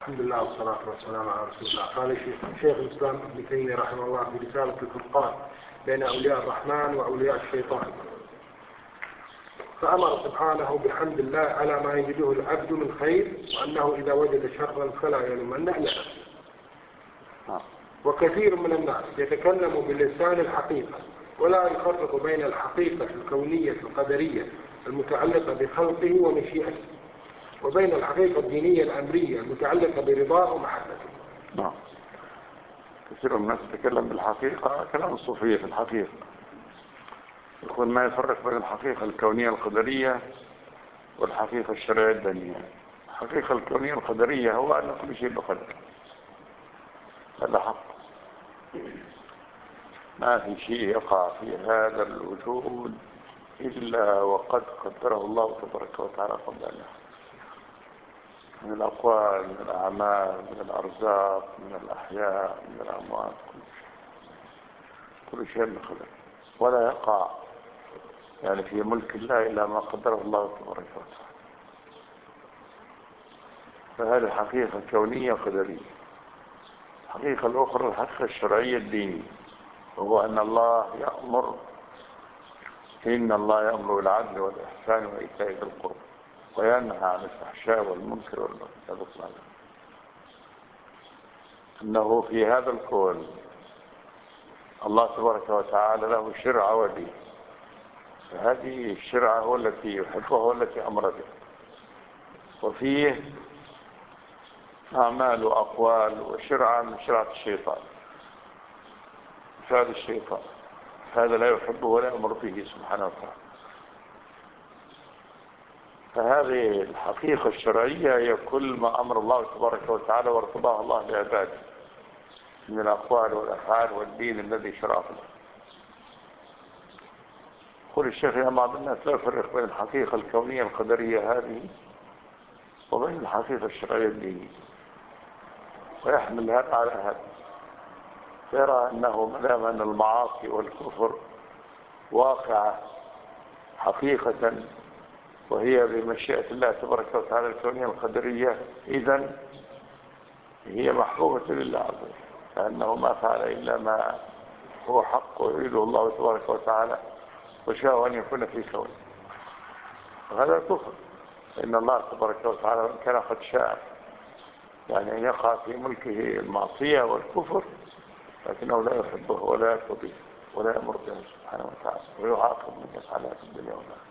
الحمد لله والصلاة والسلام على رسول الله. قال شيخ الإسلام ابن تيمية رحمه الله في رسالة الفرقان بين أولياء الرحمن وأولياء الشيطان، فأمر سبحانه بحمد الله على ما يجده العبد من خير، وأنه إذا وجد شرا فلا يلومن إلا نفسه. وكثير من الناس يتكلم باللسان الحقيقة ولا يفرق بين الحقيقة الكونية القدرية المتعلقة بخلقه ومشيئته وبين الحقيقة الدينية الأمرية المتعلقة برضاه ومحبته. نعم، كثير من الناس يتكلم بالحقيقة كلام الصوفية في الحقيقة، يقول ما يفرق بين الحقيقة الكونية القدرية والحقيقة الشرعية الدينية. الحقيقة الكونية القدرية هو أن كل شيء بقدر، هذا حق، ما في شيء يقع في هذا الوجود إلا وقد قدره الله تبارك وتعالى قبل أن يحدث، من الأقوال، من الأعمال، من الأرزاق، من الأحياء، من الأموات، كل شيء بقدر، ولا يقع يعني في ملك الله إلا ما قدره الله تبارك وتعالى. فهذه حقيقة كونية قدرية. الحقيقة الأخرى الحقيقة الشرعية الدينية، وهو أن الله يأمر، إن الله يأمر بالعدل والإحسان وإيتاء ذي القربى وينهى عن الفحشاء والمنكر والبغي. إنه في هذا الكون الله تبارك وتعالى له شرعة ودين، فهذه الشرعة هو التي يحبها والتي أمر بها، وفيه أعمال وأقوال وشرعة من شرعة الشيطان، فعل الشيطان هذا لا يحبه ولا يأمر به سبحانه وتعالى. فهذه الحقيقة الشرعية هي كل ما أمر الله تبارك وتعالى وارتضاه الله لعباده من الأقوال والأفعال والدين الذي شرعه له. يقول الشيخ يا بعض الناس لا يفرق بين الحقيقة الكونية القدرية هذه وبين الحقيقة الشرعية الدينية، ويحمل هذا على هذا، يرى أنه مدام أن المعاصي والكفر واقعة حقيقة وهي بمشيئة الله تبارك وتعالى الكونية القدرية، إذن هي محبوبة لله عز وجل، لأنه ما فعل إلا ما هو حق ويريده الله تبارك وتعالى وشاء أن يكون في كونه. وهذا كفر، إن الله تبارك وتعالى كان قد شاء يعني أن يقع في ملكه المعصية والكفر، لكنه لا يحبه ولا يرضى ولا يأمر به سبحانه وتعالى، ويعاقب من يفعلها في الدنيا والآخرة.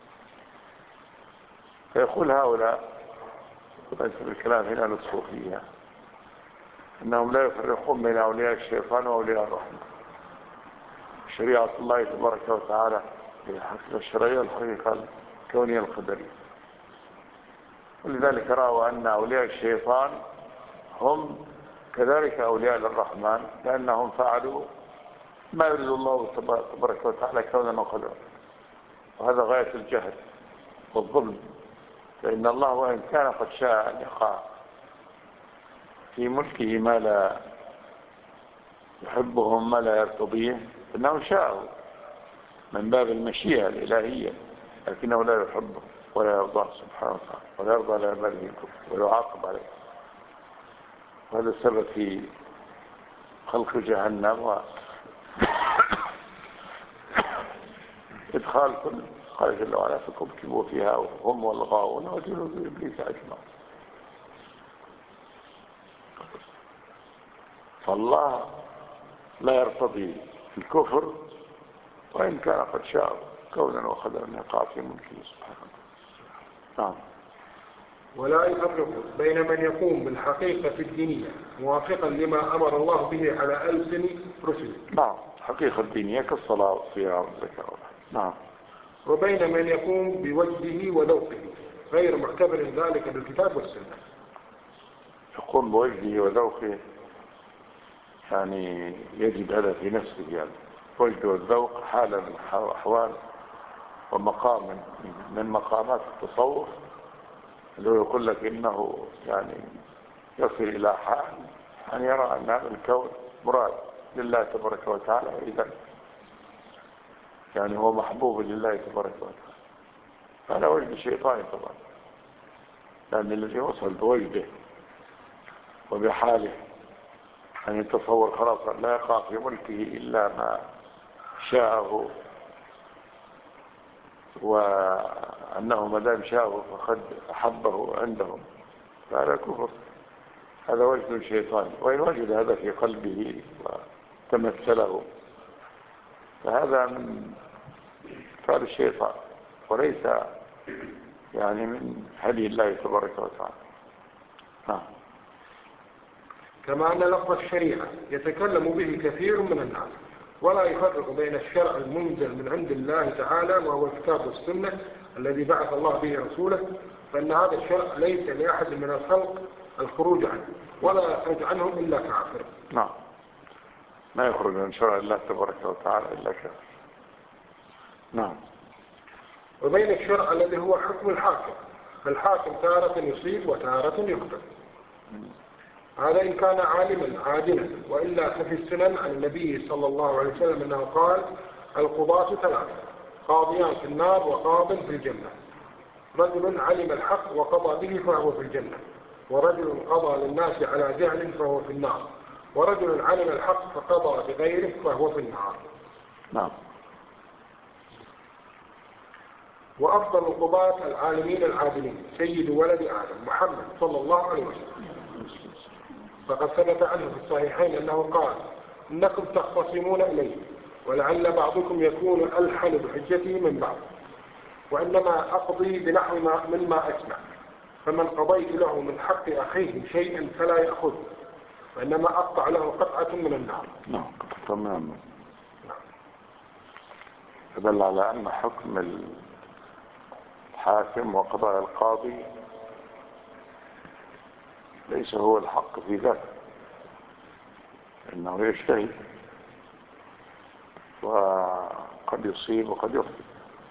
فيقول هؤلاء وليس بالكلام هنا للصوفية إنهم لا يفرقون بين أولياء الشيطان وأولياء الرحمن. شريعة الله تبارك وتعالى هي الحقيقة الشرعية والحقيقة الكونية القدرية، ولذلك رأوا أن أولياء الشيطان هم كذلك أولياء للرحمن، لأنهم فعلوا ما يريد الله تبارك وتعالى كونا وقدرا، وهذا غاية الجهل والظلم. فإن الله وإن كان قد شاء أن يقع في ملكه ما لا يحبهم ما لا يرتضيه، إنه شاء من باب المشيئة الإلهية، لكنه لا يحبه ولا يرضاه سبحانه وتعالى، ولا يرضى على عباده الكفر ويعاقب عليه. وهذا السبب في خلق جهنم وإدخال كل قال جل وعلا فكبكبوا فيها وهم والغاوون وجنود إبليس أجمعين. فالله لا يرتضي الكفر وإن كان قد شاء كونا وقدرا يقع في ملكه سبحانه. نعم. ولا يفرق بين من يقوم بالحقيقة الدينية موافقا لما أمر الله به على ألسن رسله. نعم، الحقيقة الدينية كالصلاة والصيام والزكاة. نعم. وبين من يقوم بوجهه وذوقه غير معتبر ذلك بالكتاب والسنة. يقوم بوجهه وذوقه يعني يجد هذا في نفسه، يعني وجد والذوق حالة من أحوال ومقام من مقامات التصوف، اللي يقول لك إنه يعني يصل إلى حال أن يرى أن هذا الكون مراد لله تبارك وتعالى، إذا يعني هو محبوب لله تبارك وتعالى. هذا وجد الشيطان طبعا، لأن الذي وصل بوجده وبحاله، أن يتصور خلاص لا يقع في ملكه إلا ما شاءه، وأنه ما دام شاءه فقد أحبه عندهم، فهذا كفر، هذا وجد شيطاني. وإن وجد هذا في قلبه وتمثله فهذا من فعل الشيطان، وليس يعني من هدي الله تبارك وتعالى. كما أن لفظ الشريعة يتكلم به كثير من الناس، ولا يفرق بين الشرع المنزل من عند الله تعالى وهو الكتاب والسنة الذي بعث الله به رسوله، فإن هذا الشرع ليس لأحد من الخلق الخروج عنه، ولا يخرج عنه إلا كافر. نعم، ما يخرج من شرع الله تبارك وتعالى إلا كافر. نعم. وبين الشرع الذي هو حكم الحاكم، فالحاكم تارة يصيب وتارة يخطئ، هذا إن كان عالما عادلا، وإلا ففي السنن عن النبي صلى الله عليه وسلم أنه قال: القضاة ثلاثة، قاضيان في النار وقاض في الجنة، رجل علم الحق وقضى به فهو في الجنة، ورجل قضى للناس على جهل فهو في النار، ورجل علم الحق فقضى بغيره فهو في النار. نعم. وأفضل القضاة العالمين العادلين سيد ولد آدم محمد صلى الله عليه وسلم، فقد ثبت عنه في الصحيحين أنه قال: إنكم تختصمون إليه، ولعل بعضكم يكون ألحن بحجته من بعض، وإنما أقضي بنحو مما أسمع، فمن قضيت له من حق أخيه شيئا فلا يأخذ، وإنما أقطع له قطعة من النار. نعم، قطعة من النار. فدل على أن حكم الحاكم وقضاء القاضي ليس هو الحق في ذاته، إنه يجتهد وقد يصيب وقد يخطئ.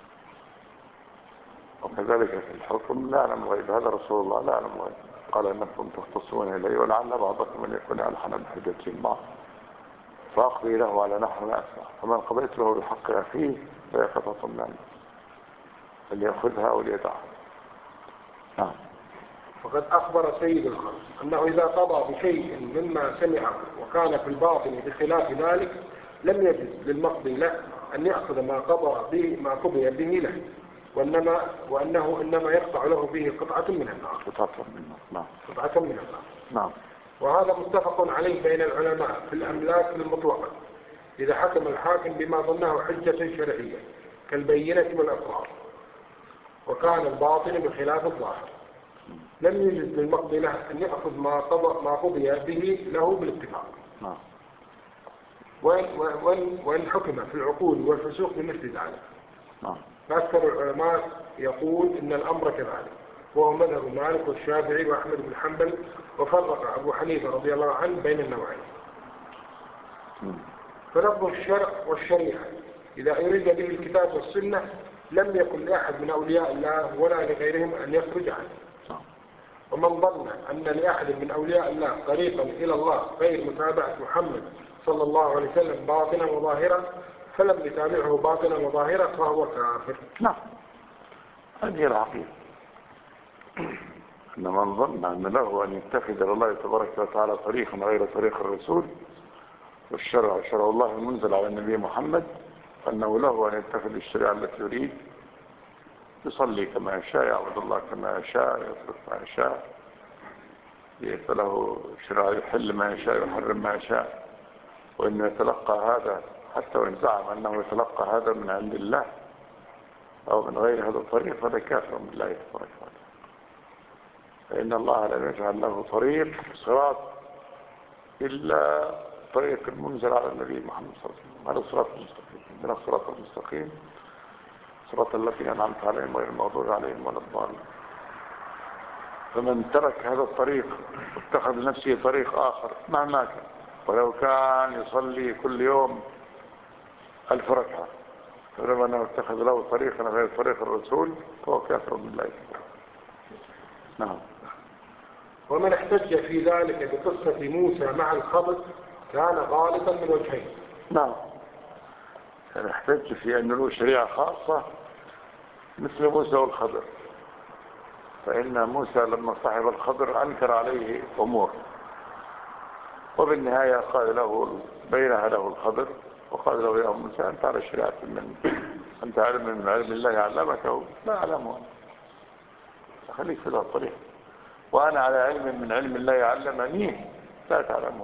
وكذلك في الحكم لا نعلم غيب، هذا رسول الله لا نعلم غيب، قال إنكم تختصون إليه ولعل بعضكم من يكون ألحن بحجة الله فأقضي له على نحو ما أسمع، فمن قضيت له بحق أخيه فيقطع منه فليأخذها وليدعها. نعم. وقد أخبر سيد الخلق أنه إذا قضى بشيء مما سمعه وكان في الباطن بخلاف ذلك لم يجد للمقضي له أن يأخذ ما قضي به له، وأنه إنما يقطع له به قطعة من النار. قطعة من النار. نعم. وهذا متفق عليه بين العلماء في الأملاك المطلقة، إذا حكم الحاكم بما ظنه حجة شرعية كالبينة والإقرار، وكان الباطن بخلاف الظاهر، لم يجد للمقضي له أن يأخذ ما قضي به له بالاتفاق. وإن حكم في العقول والفسوق بمثل ذلك. فأكثر العلماء يقول إن الأمر كذلك، وهو مذهب مالك والشافعي وأحمد بن حنبل، وفرق أبو حنيفة رضي الله عنه بين النوعين. فلفظ الشرع والشريعة إذا أريد به الكتاب والسنة لم يكن لأحد من أولياء الله ولا لغيرهم أن يخرج عنه. ومن ظن أن لأحد من أولياء الله طريقا إلى الله غير متابعة محمد صلى الله عليه وسلم باطنا وظاهرا فلم يتابعه باطنا وظاهرا فهو كافر. نعم، هذه العقيدة، أن من ظن أن له أن يتخذ لله تبارك وتعالى طريقا غير طريق الرسول والشرع شرع الله المنزل على النبي محمد، أنه له أن يتخذ الشريعة التي يريد، يصلي كما يشاء، يعبد الله كما يشاء، يصرف ما يشاء، له شرع يحل ما يشاء يحرم ما يشاء، وإنه يتلقى هذا حتى وإن زعم أنه يتلقى هذا من عند الله أو من غير هذا الطريق فهذا كافر بالله تبارك وتعالى، فإن الله لم يجعل له طريق صراط إلا طريق المنزل على النبي محمد صلى الله عليه وسلم، هذا الصراط المستقيم، من الصراط المستقيم صراط الذين أنعمت عليهم غير المغضوب عليهم ولا الضالين. فمن ترك هذا الطريق واتخذ لنفسه طريق آخر مهما كان، ولو كان يصلي كل يوم 1000 ركعة، فلما أنه اتخذ له طريقا غير طريق الرسول فهو كافر بالله. نعم. ومن احتج في ذلك بقصة موسى مع الخضر كان غالطا من وجهين. نعم، كان احتج في أن له شريعة خاصة مثل موسى والخضر، فإن موسى لما صاحب الخضر أنكر عليه أمور وبالنهاية قال له بينها له الخضر وقال له يا موسى أنت على شريعة أنت علم من علم الله علمك لا أعلمه خليك في ذا الطريق وأنا على علم من علم الله علمني لا تعلمه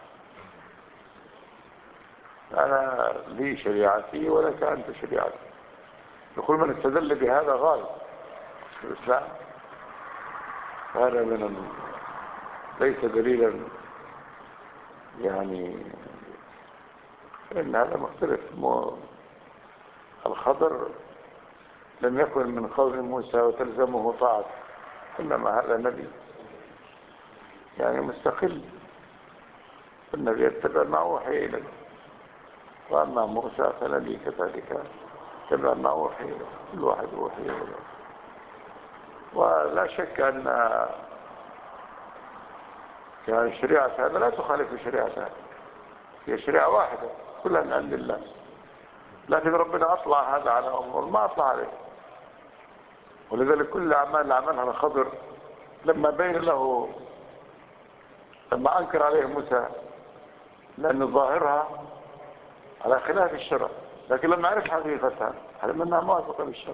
أنا لي شريعتي ولك أنت شريعتي. يقول من استدل بهذا غالب في الإسلام هذا ليس دليلا يعني إن هذا مختلف. الخضر لم يكن من قول موسى وتلزمه طاعته إنما هذا نبي يعني مستقل النبي يتبع ما أوحي إليه وأما موسى فنبي كذلك يتبع ما أوحي إليه كل واحد أوحي إليه. ولا شك أن يعني شريعة هذا لا تخالف شريعة هذا هي شريعة واحدة كلها من عند الله لكن ربنا أطلع هذا على أمور ما أطلع عليه. ولذلك كل الأعمال اللي عملها الخضر لما بين له لما أنكر عليه موسى لأن ظاهرها على خلاف الشرع لكن لما عرف حقيقتها علم أنها موافقة للشرع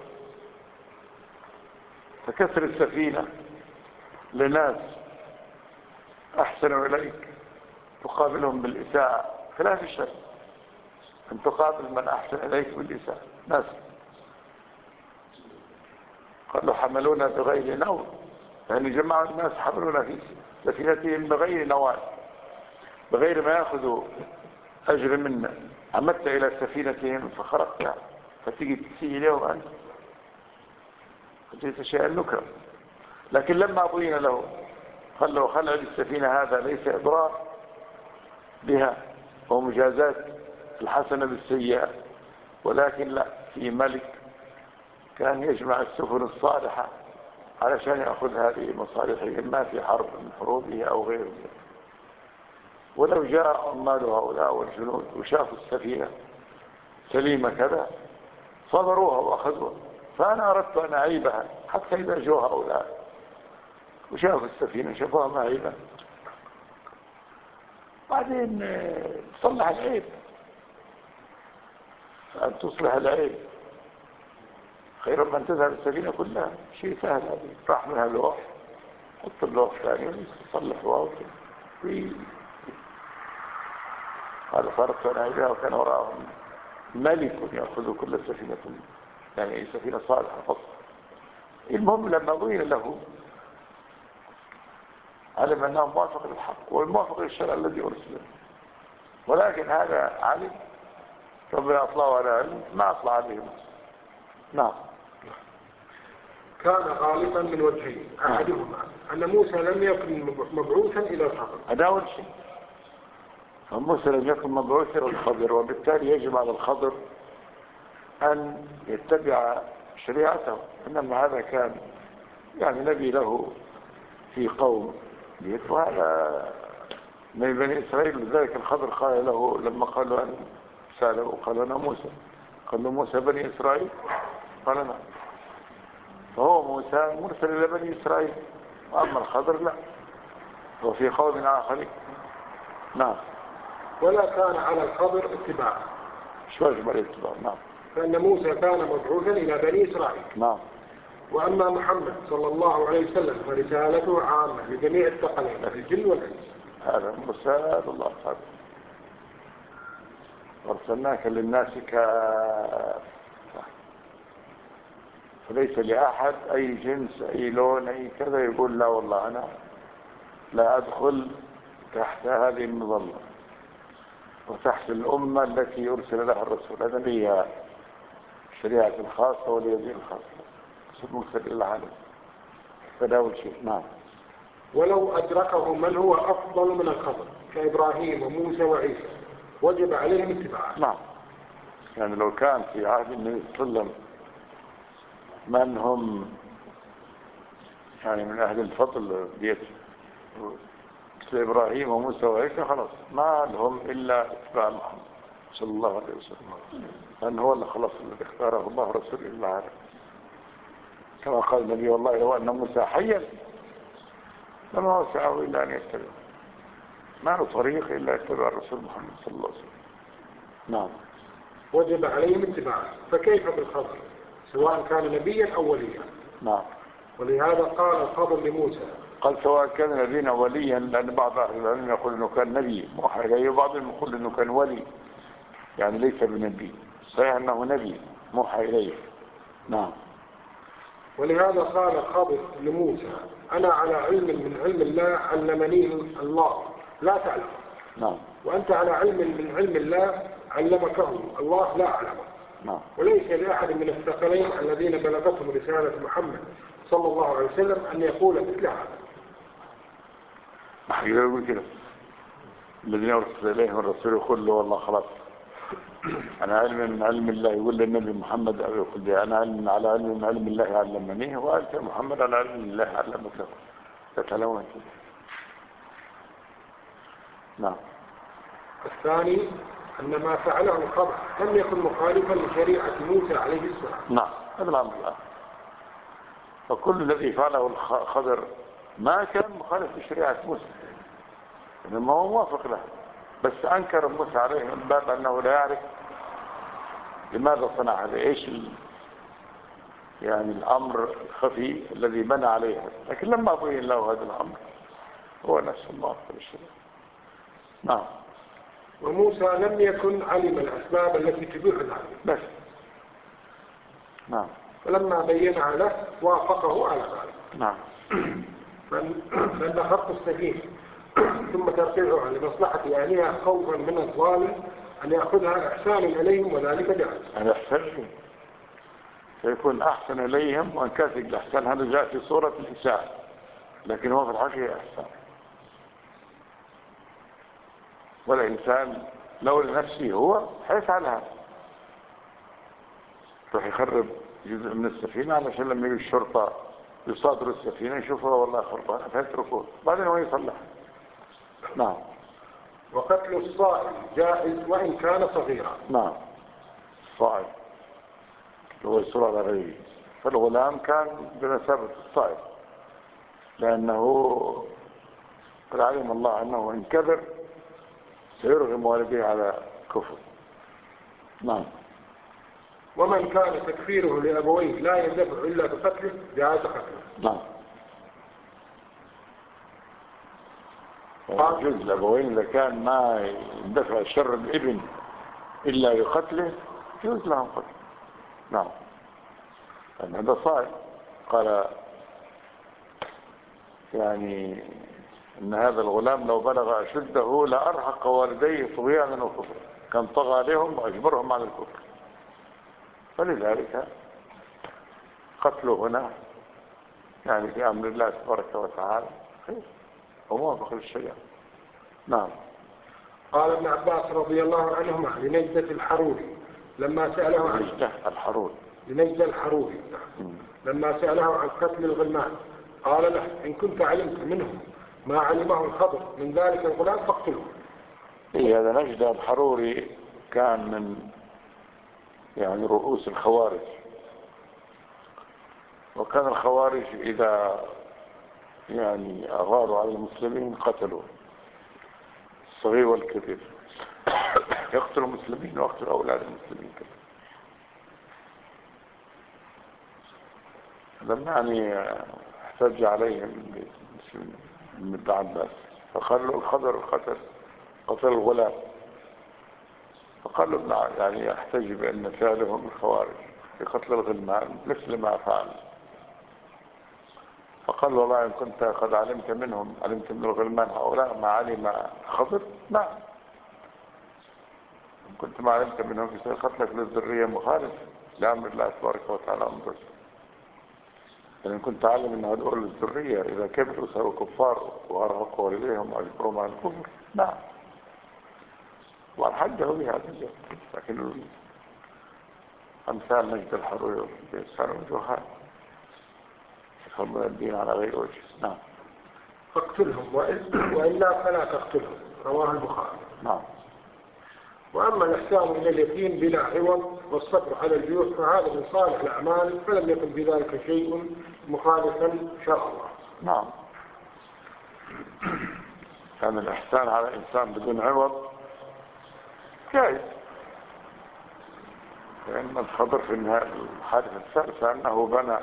فكسر السفينة لناس أحسنوا إليك تقابلهم بالإساءة خلاف الشرع أن تقابل من أحسن إليك بالإساءة ناس قالوا حملونا بغير نوع يعني جماعة الناس حملونا في سفينتهم بغير نوع بغير ما يأخذوا أجر منا عمدت إلى سفينتهم فخرقتها فتيجي تسيء اليوم أنت فتيجي شيئا نكرا. لكن لما بين له قال له خلع السفينة هذا ليس إضرار بها ومجازات الحسنة بالسيئة ولكن لا في ملك كان يجمع السفن الصالحة علشان يأخذ هذه مصالحه إما في حرب من حروبه أو غيره. ولو جاء عمال هؤلاء والجنود وشافوا السفينة سليمة كذا صبروها وأخذوها فأنا أردت أن أعيبها حتى إذا جو هؤلاء وشافوا السفينة شافوها معيبة بعدين تصلح العيب أن تصلح العيب خير من تذهب السفينة كلها شيء سهل هذا راح منها لوح حط اللوح ثاني تصلح واوتر قال صارت ونعيبها وكان وراءهم ملك يأخذ كل سفينة يعني سفينة صالحة فصل. المهم لما بين له علم أنه موافق للحق والموافق للشرع الذي أرسله ولكن هذا علم ربنا أطلعه على علم ما أطلع عليهم. نعم. كان غالبا من وجهين أحدهما أن موسى لم يكن مبعوثا إلى الخضر هذا أول شيء فموسى لم يكن مبعوثا إلى الخضر وبالتالي يجب على الخضر أن يتبع شريعته إنما هذا كان يعني نبي له في قوم وهذا من بني إسرائيل. لذلك الخضر قال له لما قالوا أن سأله قال أنا موسى قال له موسى بني إسرائيل قال نعم فهو موسى مرسل إلى بني إسرائيل وأما الخضر لا هو في قوم آخرين. نعم. ولا كان على الخضر اتباع شو أجمع الاتباع. نعم. فإن موسى كان مبعوثا إلى بني إسرائيل. نعم. وأما محمد صلى الله عليه وسلم فرسالته عامة لجميع الثقلين في الجن والإنس. هذا مرسال الله تعالى أرسلناك للناس كافة فليس لأحد أي جنس أي لون أي كذا يقول لا والله أنا لا أدخل تحت هذه المظلة وتحت الأمة التي يرسل لها الرسول. هذا هي الشريعة الخاصة واليدين الخاصة مرسل إلى العالم فده أول شيء. نعم. ولو أدركه من هو أفضل من الخضر كإبراهيم وموسى وعيسى وجب عليهم اتباعه. نعم. يعني لو كان في عهد النبي صلى الله عليه وسلم من هم يعني من أهل الفضل ديت مثل إبراهيم وموسى وعيسى خلاص ما لهم إلا اتباع محمد صلى الله عليه وسلم لأن هو اللي خلص الذي اختاره الله رسول الله كما قال النبي والله لو أن موسى حيا لما وسعه إلا أن يتبع. ما له طريق إلا اتباع الرسول محمد صلى الله عليه وسلم. نعم. وجب عليهم اتباعه. فكيف بالخضر سواء كان نبيا أو وليا؟ نعم. ولهذا قال الخضر لموسى، قال سواء كان نبيا وليا، لأن بعض أهل العلم يقول إنه كان نبي موحى إليه، وبعضهم يقول إنه كان ولي يعني ليس بنبي، صحيح أنه نبي موحى إليه. نعم. ولهذا قال الخضر لموسى أنا على علم من علم الله علمني الله لا تعلم. نعم. وأنت على علم من علم الله علمكه الله لا أعلمه. نعم. وليس لأحد من الثقلين الذين بلغتهم رسالة محمد صلى الله عليه وسلم أن يقول مثل هذا. ما يقول كده الذين أرسل إليهم الرسول يقول له والله خلاص أنا علم من علم الله، يقول للنبي محمد أو يقول لي أنا على علم من علم الله علمنيه، وأنت محمد على علم الله علمك له. تتلون كده. نعم. الثاني أن ما فعله الخضر لم يكن مخالفا لشريعة موسى عليه السلام. نعم. هذا الأمر الآن، فكل الذي فعله الخضر ما كان مخالف لشريعة موسى، إنما هو موافق له، بس أنكر موسى عليه من باب أنه لا يعرف لماذا صنع هذا، إيش يعني الأمر الخفي الذي بنى عليه، لكن لما بين له هذا الأمر هو نفس الله في الشريعة. نعم. وموسى لم يكن علم الأسباب التي تبيح ذلك بس. نعم. فلما بينها له وافقه على ذلك. نعم. فإن خط السفينة ثم ترفيعها لمصلحة أهلها خوفا من الظالم أن يأخذها إحسان إليهم وذلك جائز. هذا أحسن فيكون أحسن إليهم، وأن كانت الإحسان هذا جاء في صورة الإساءة، لكن هو في الحقيقة إحسان. والإنسان لو لنفسه هو حيفعل هذا، راح يخرب جزء من السفينة علشان لما يجي الشرطة يصادروا السفينة يشوفها والله خربانة فيتركوه، بعدين هو يصلح. نعم. وقتل الصائم جائز وإن كان صغيرا. نعم. الصائم هو يصور على غيره، فالغلام كان بمثابة الصائم، لأنه قد علم الله أنه إن كبر سيرغم والديه على كفر. نعم. ومن كان تكفيره لأبويه لا يندفع إلا بقتله جاز قتله. نعم. يجوز الأبوين إذا كان ما يندفع شر الابن إلا بقتله يجوز لهم قتله. نعم. لأن هذا صائم، قال يعني إن هذا الغلام لو بلغ أشده لأرهق والديه طغيانا وكفرا، كان طغى عليهم وأجبرهم على الكفر، فلذلك قتله هنا يعني في أمر الله تبارك وتعالى خير وموافق للشريعة. نعم. قال ابن عباس رضي الله عنهما لنجدة الحروري لما سأله عن لنجدة الحروري لما سأله عن قتل الغلمان قال له إن كنت علمت منهم ما علمه الخضر من ذلك الغلام فاقتله. هذا نجدة الحروري كان من يعني رؤوس الخوارج، وكان الخوارج إذا يعني أغاروا على المسلمين قتلوا الصغير والكبير، يقتلوا المسلمين ويقتلوا أولاد المسلمين كذا. لما يعني احتج عليهم من ابن عباس فقال له الخضر قتل الغلام، فقال له يعني يحتج بأن فعلهم الخوارج في قتل الغلمان مثل ما فعل. فقال والله إن كنت قد علمت من الغلمان هؤلاء ما علم خضر، نعم إن كنت ما علمت منهم في قتلك للذرية مخالف لأمر الله تبارك وتعالى أمره. إن كنت أعلم أن هؤلاء الذرية إذا كبروا صاروا كفار وأرهقوا والديهم وأجبرهم على الكفر، نعم والحجه بهذا الجهة. لكن أمثال نجد الحروري بإنسان وجوهات يخربون الدين على غير وجه. نعم. فاقتلهم وإلا فلا تقتلهم، رواه البخاري. نعم. وأما الإحسان إلى اليتيم بلا عوض والصبر على الجوع فهذا من صالح الأعمال، فلم يكن بذلك شيء مخالفا شرع الله. نعم. كان الإحسان على إنسان بدون عوض جائز. لأن الخضر في الحادثة الثالثة أنه بنى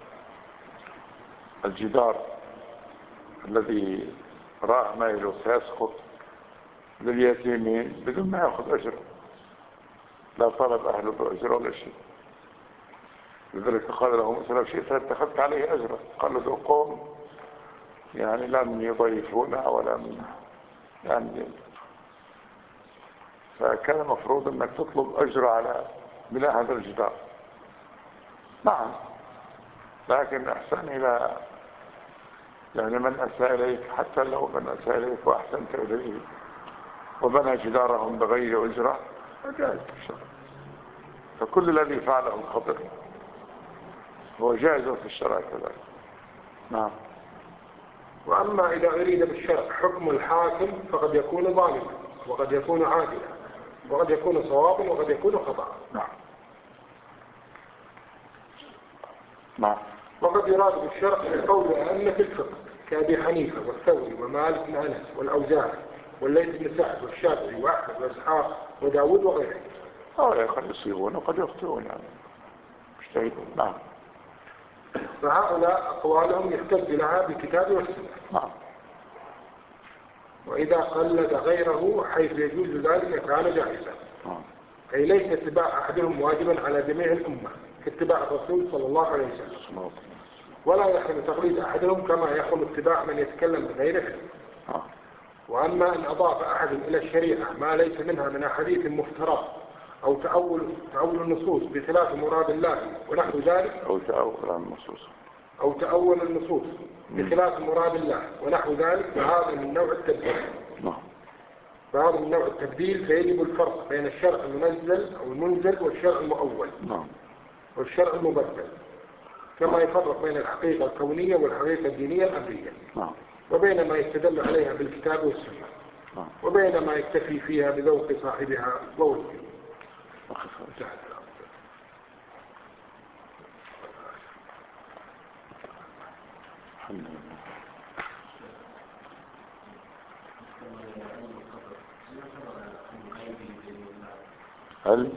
الجدار الذي راه ميله سيسقط لليتيمين بدون ما يأخذ أجر، لا طلب أهله بأجر ولا شيء. لذلك قال له موسى لو شئت اتخذت عليه أجرا. قال له قوم يعني لم يضيفونا ولم يعني، فكان مفروض أنك تطلب أجر على بناء هذا الجدار. نعم، لكن أحسن إلى يعني من أساء إليك، حتى لو من أساء إليك وأحسنت إليه وبنى جدارهم بغير أجرة فجائز الشرع. فكل الذي فعله الخضر هو جائز في الشرع كذلك. نعم. وأما إذا أريد بالشرع حكم الحاكم فقد يكون ظالما وقد يكون عادلا وقد يكون صوابا وقد يكون خطأ. نعم. نعم. وقد يراد بالشرع قول أئمة الفقه كأبي حنيفة والثوري ومالك بن أنس والأوزاعي والليث بن سعد والشافعي وأحمد وإسحاق وداود وغيره. قد يصيبون وقد يخطئون يعني مجتهدون. نعم. فهؤلاء أقوالهم يحتج لها بالكتاب والسنة. نعم. وإذا قلد غيره حيث يجوز ذلك كان جائزا. نعم. أي ليس اتباع أحدهم واجبا على جميع الأمة كاتباع الرسول صلى الله عليه وسلم، ولا يحرم تقليد أحدهم كما يحرم اتباع من يتكلم بغير علم. وأما أن أضاف أحد إلى الشريعة ما ليس منها من أحاديث مفترى أو تأول النصوص بخلاف مراد الله ونحو ذلك، أو تأول النصوص بخلاف مراد الله ونحو ذلك، فهذا من نوع التبديل. فهذا من نوع التبديل، فيجب الفرق بين الشرع المنزل أو المنزل والشرع المؤول والشرع المبدل، كما يفرق بين الحقيقة الكونية والحقيقة الدينية الأمرية، وبين ما يستدل عليها بالكتاب والسنة، وبين ما يكتفي فيها بذوق صاحبها ووجهه. هل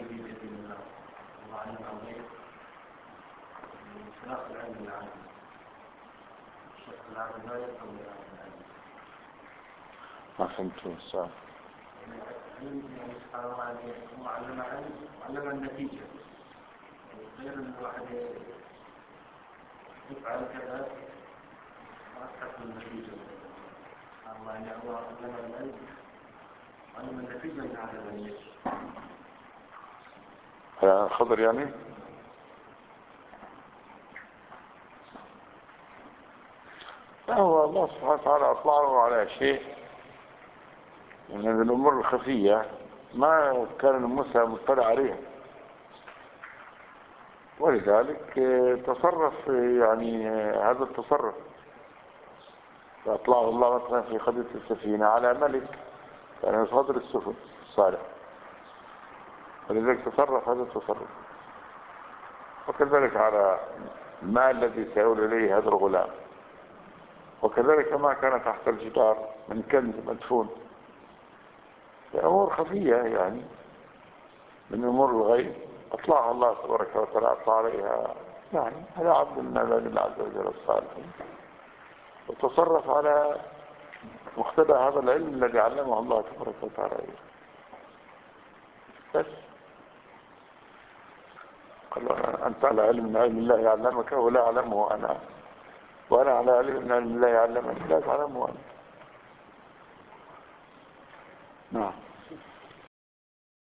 ما فهمت السؤال؟ علم النتيجة غير الواحد يفعل كذا ما تحصل النتيجة. الله يعني الله علم العلم علم النتيجة من هذا العلم. خضر يعني هو الله سبحانه وتعالى أطلعه على شيء من الأمور الخفية ما كان موسى مطلع عليها، ولذلك تصرف يعني هذا التصرف. فأطلعه الله مثلا في قضية السفينة على ملك كان يصدر السفن الصالح، ولذلك تصرف هذا التصرف. وكذلك على المال الذي سيؤول إليه هذا الغلام، وكذلك ما كان تحت الجدار من كنز مدفون. أمور خفية يعني من أمور الغيب أطلعها الله تبارك وتعالى، أطلع عليها يعني هذا عبد من عباد الله عز وجل الصالحين، وتصرف على مقتضى هذا العلم الذي علمه الله تبارك وتعالى. بس قال أنت على علم من علم الله يعلمك ولا أعلمه أنا، وأنا على علم من علم الله يعلمني لا تعلمه أنا. نعم.